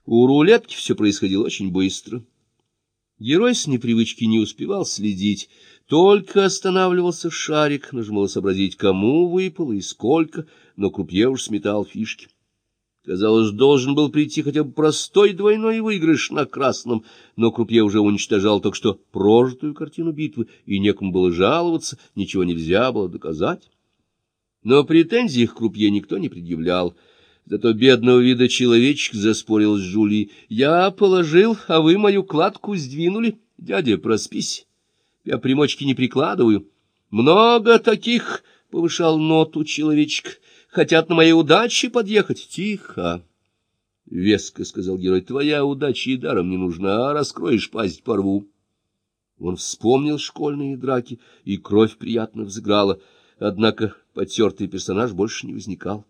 У рулетки все происходило очень быстро. Герой с непривычки не успевал следить, только останавливался шарик, нажимал сообразить, кому выпало и сколько, но крупье уж сметал фишки. Казалось, должен был прийти хотя бы простой двойной выигрыш на красном, но крупье уже уничтожал только что прожитую картину битвы, и некому было жаловаться, ничего нельзя было доказать. Но претензий к крупье никто не предъявлял. Зато бедного вида человечек заспорил с Джулией. «Я положил, а вы мою кладку сдвинули. Дядя, проспись. Я примочки не прикладываю». «Много таких», — повышал ноту человечек, — «хотят на моей удаче подъехать». «Тихо», — веско сказал герой, — «твоя удача и даром не нужна, а раскроешь пасть, порву». Он вспомнил школьные драки, и кровь приятно взыграла, однако потертый персонаж больше не возникал.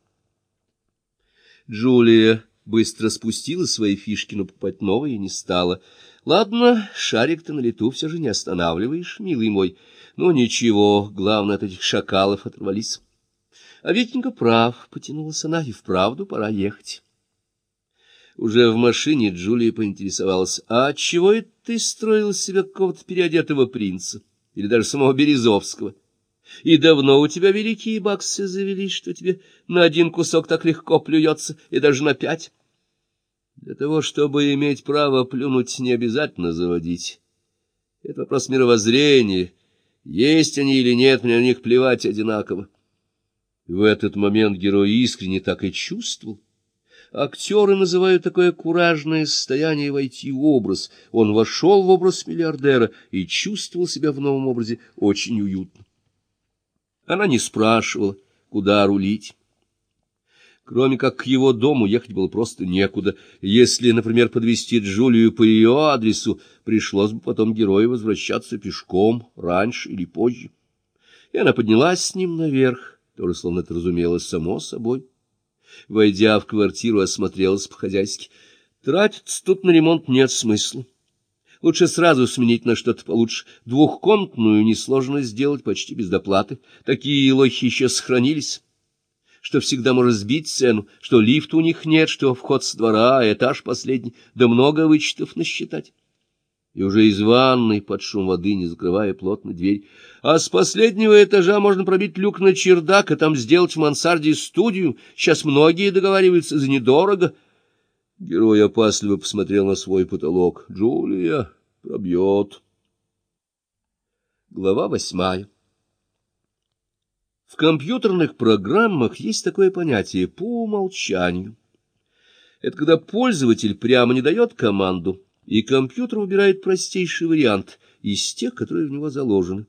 Джулия быстро спустила свои фишки, но покупать новые не стала. «Ладно, шарик-то на лету все же не останавливаешь, милый мой. Ну, ничего, главное, от этих шакалов оторвались». А Витенька прав, потянулась она, и вправду пора ехать. Уже в машине Джулия поинтересовалась: «А отчего это ты строил из себя какого-то переодетого принца? Или даже самого Березовского? И давно у тебя великие баксы завелись, что тебе на один кусок так легко плюется, и даже на 5? Для того, чтобы иметь право плюнуть, не обязательно заводить. Это вопрос мировоззрения. Есть они или нет, мне на них плевать одинаково». В этот момент герой искренне так и чувствовал. Актеры называют такое куражное состояние войти в образ. Он вошел в образ миллиардера и чувствовал себя в новом образе очень уютно. Она не спрашивала, куда рулить. Кроме как к его дому ехать было просто некуда. Если, например, подвезти Джулию по ее адресу, пришлось бы потом герою возвращаться пешком, раньше или позже. И она поднялась с ним наверх, тоже словно это разумелось само собой. Войдя в квартиру, осмотрелась по-хозяйски. Тратиться тут на ремонт нет смысла. Лучше сразу сменить на что-то получше. Двухкомнатную несложно сделать почти без доплаты. Такие лохи еще сохранились, что всегда может сбить цену, что лифта у них нет, что вход с двора, а этаж последний, да много вычетов насчитать. И уже из ванной под шум воды, не закрывая плотно дверь. А с последнего этажа можно пробить люк на чердак, и там сделать в мансарде студию. Сейчас многие договариваются за недорого. Герой опасливо посмотрел на свой потолок. Джулия пробьет. Глава 8. В компьютерных программах есть такое понятие «по умолчанию». Это когда пользователь прямо не дает команду, и компьютер выбирает простейший вариант из тех, которые в него заложены.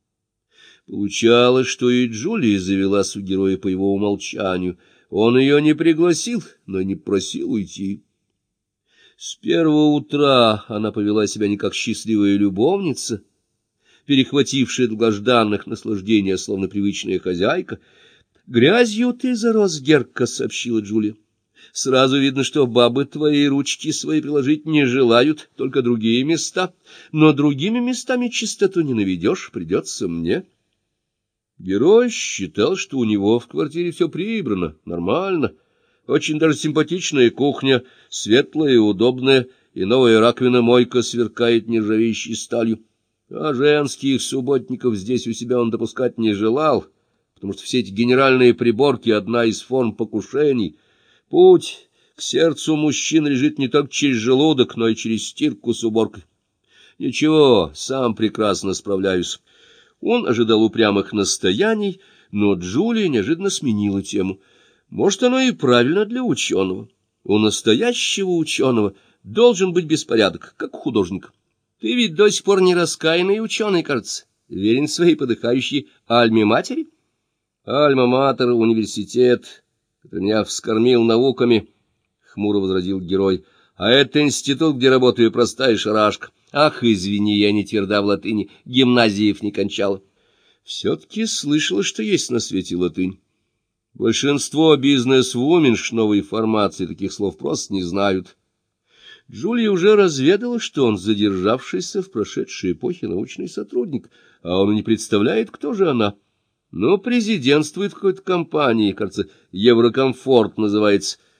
Получалось, что и Джулия завелась у героя по его умолчанию. Он ее не пригласил, но и не просил уйти. С первого утра она повела себя не как счастливая любовница, перехватившая долгожданных наслаждений, словно привычная хозяйка. «Грязью ты зарос, Герка», — сообщила Джулия. «Сразу видно, что бабы твои ручки свои приложить не желают, только другие места. Но другими местами чистоту не наведешь, придется мне». Герой считал, что у него в квартире все прибрано, нормально. Очень даже симпатичная кухня, светлая и удобная, и новая раковина-мойка сверкает нержавеющей сталью. А женских субботников здесь у себя он допускать не желал, потому что все эти генеральные приборки — одна из форм покушений. Путь к сердцу мужчин лежит не только через желудок, но и через стирку с уборкой. Ничего, сам прекрасно справляюсь. Он ожидал упрямых настояний, но Джулия неожиданно сменила тему. Может, оно и правильно для ученого. У настоящего ученого должен быть беспорядок, как у художника. Ты ведь до сих пор не раскаянный ученый, кажется, верен своей подыхающей альме-матери. Альма-матер — университет, который меня вскормил науками, — хмуро возразил герой. А это институт, где работаю, простая шарашка. Ах, извини, я не тверда в латыни, гимназиев не кончала. Все-таки слышала, что есть на свете латынь. Большинство бизнес-вуменш новой формации таких слов просто не знают. Джулия уже разведала, что он задержавшийся в прошедшей эпохе научный сотрудник, а он и не представляет, кто же она. Но президентствует в какой-то компании, кажется, Еврокомфорт называется.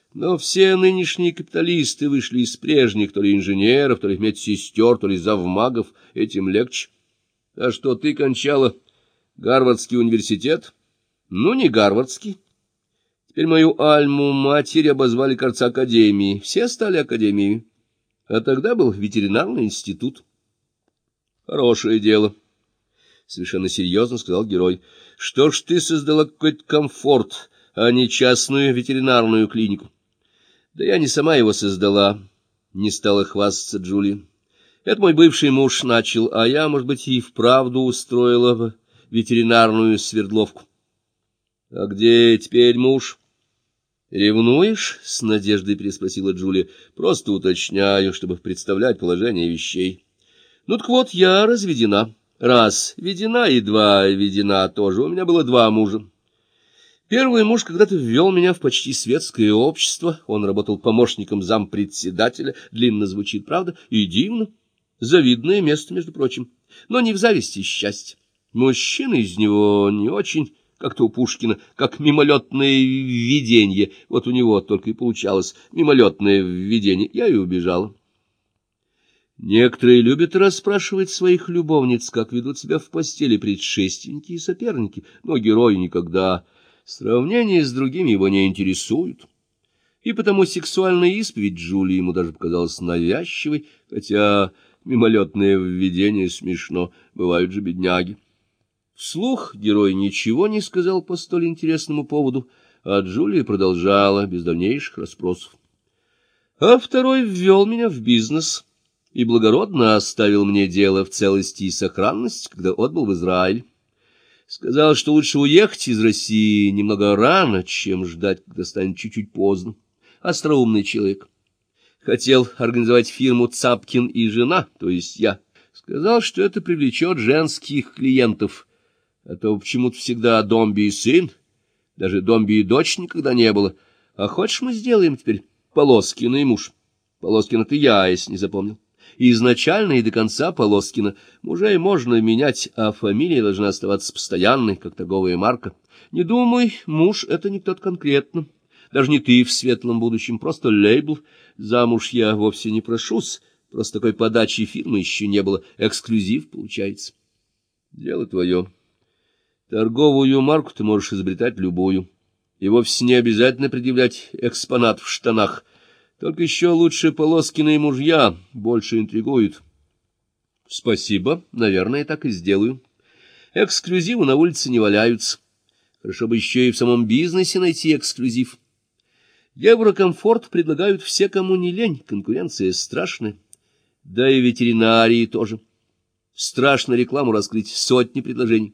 Но все нынешние капиталисты вышли из прежних то ли инженеров, то ли медсестер, то ли завмагов, этим легче. А что, ты кончала Гарвардский университет? Ну, не Гарвардский. Теперь мою альму-матерь обозвали, кажется, академией. Все стали академиями. А тогда был ветеринарный институт. Хорошее дело, — совершенно серьезно сказал герой. Что ж ты создала какой-то комфорт, а не частную ветеринарную клинику? Да я не сама его создала, — не стала хвастаться Джулия. Это мой бывший муж начал, а я, может быть, и вправду устроила ветеринарную свердловку. — А где теперь муж? — Ревнуешь? — с надеждой переспросила Джулия. — Просто уточняю, чтобы представлять положение вещей. — Ну так вот, я разведена. Раз ведена и два ведена тоже. У меня было два мужа. Первый муж когда-то ввел меня в почти светское общество. Он работал помощником зампредседателя. Длинно звучит, правда? И дивно. Завидное место, между прочим. Но не в зависти, счастье. Мужчина из него не очень... Как-то у Пушкина, как мимолетное введение. Вот у него только и получалось мимолетное введение. Я и убежала. Некоторые любят расспрашивать своих любовниц, как ведут себя в постели предшественники и соперники, но герой никогда. Сравнения с другими его не интересуют. И потому сексуальная исповедь Джулии ему даже показалась навязчивой, хотя мимолетное введение смешно, бывают же бедняги. Вслух герой ничего не сказал по столь интересному поводу, а Джулия продолжала без дальнейших расспросов. А второй ввел меня в бизнес и благородно оставил мне дело в целости и сохранности, когда отбыл в Израиль. Сказал, что лучше уехать из России немного рано, чем ждать, когда станет чуть-чуть поздно. Остроумный человек. Хотел организовать фирму «Цапкин и жена», то есть я. Сказал, что это привлечет женских клиентов. А то почему-то всегда Домби и сын, даже Домби и дочь никогда не было. А хочешь, мы сделаем теперь Полоскина и муж? Полоскина-то я, если не запомнил. И изначально и до конца Полоскина. Мужей можно менять, а фамилия должна оставаться постоянной, как торговая марка. Не думай, муж — это не кто-то конкретно. Даже не ты в светлом будущем, просто лейбл. Замуж я вовсе не прошусь, просто такой подачи фирмы еще не было. Эксклюзив получается. Дело твое. Торговую марку ты можешь изобретать любую, и вовсе не обязательно предъявлять экспонат в штанах. Только еще лучше Полоскины и мужья больше интригуют. Спасибо, наверное, так и сделаю. Эксклюзивы на улице не валяются. Хорошо бы еще и в самом бизнесе найти эксклюзив. Еврокомфорт предлагают все, кому не лень, конкуренция страшная. Да и ветеринарии тоже. Страшно рекламу раскрыть, сотни предложений.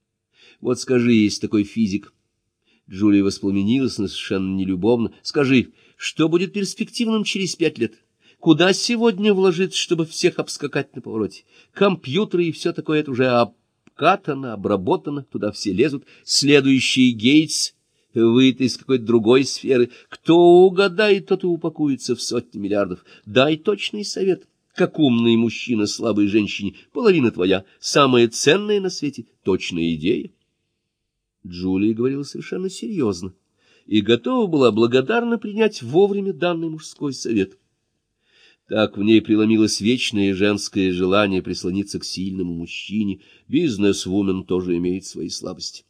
Вот скажи, есть такой физик. Джулия воспламенилась, но совершенно нелюбовно. Скажи, что будет перспективным через 5 лет? Куда сегодня вложиться, чтобы всех обскакать на повороте? Компьютеры и все такое, это уже обкатано, обработано, туда все лезут. Следующий Гейтс выйдет из какой-то другой сферы. Кто угадает, тот и упакуется в сотни миллиардов. Дай точный совет. Как умный мужчина слабой женщине, половина твоя, самая ценная на свете, точная идея. Джулия говорила совершенно серьезно и готова была благодарно принять вовремя данный мужской совет. Так в ней преломилось вечное женское желание прислониться к сильному мужчине. Бизнес-вумен тоже имеет свои слабости.